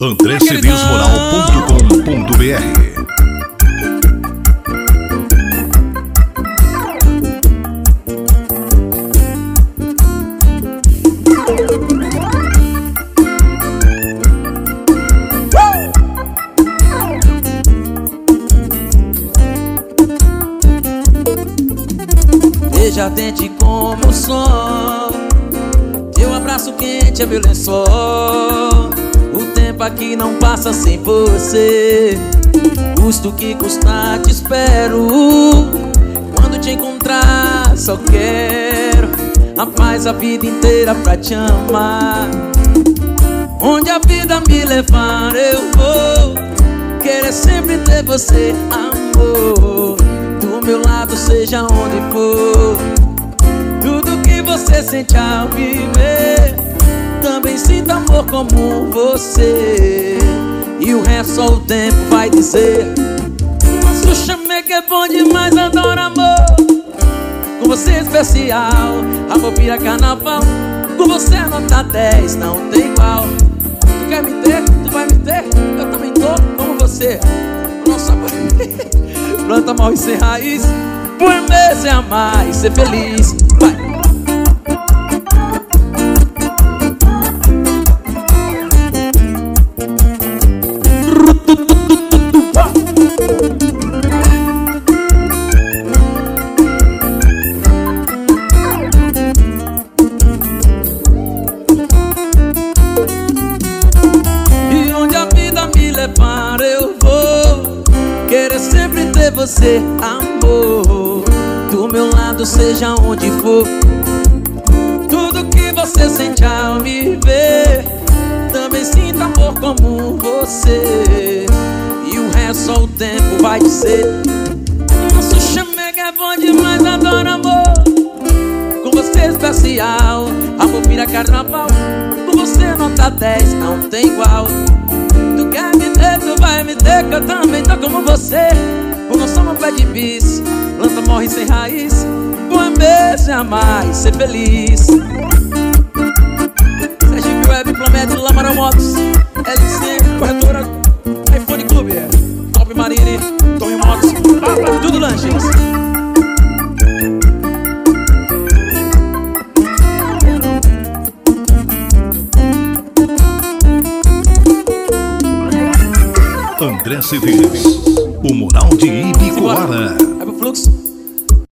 andrecedesmoral.com.br. Beija ardente como o sol, teu abraço quente é meu lençol. O tempo aqui não passa sem você, custo que custar te espero. Quando te encontrar só quero a paz a vida inteira pra te amar. Onde a vida me levar eu vou querer sempre ter você, amor. Do meu lado seja onde for, tudo que você sente ao me ver, também sinto amor como você. E o resto só o tempo vai dizer. Mas o chamei que é bom demais, adoro amor. Com você é especial, amor vira carnaval. Com você é nota 10, não tem igual. Tu quer me ter? Tu vai me ter? Eu também tô como você. Nossa, planta morre sem raiz, por mês é amar e ser feliz. Vai! E onde a vida me levar eu vou querer sempre ter você, amor. Do meu lado seja onde for, tudo que você sente ao me ver, também sinto amor como você. E o resto só o tempo vai dizer. Nosso chamego é bom demais, adoro amor. Com você é especial, amor vira carnaval. Com você nota 10, não tem igual. Tu quer me ter, tu vai me ter, que eu também tô como você. O nosso amor pede bis, planta morre sem raiz, por mês é amar e ser feliz. Sergipe Web, Plamed, Lamara Motos, LC, Corretora, iPhone Clube, Top Marine, Tony Motos, tudo lanches. André Cedês, o Moral de Ibicoara. É pro fluxo.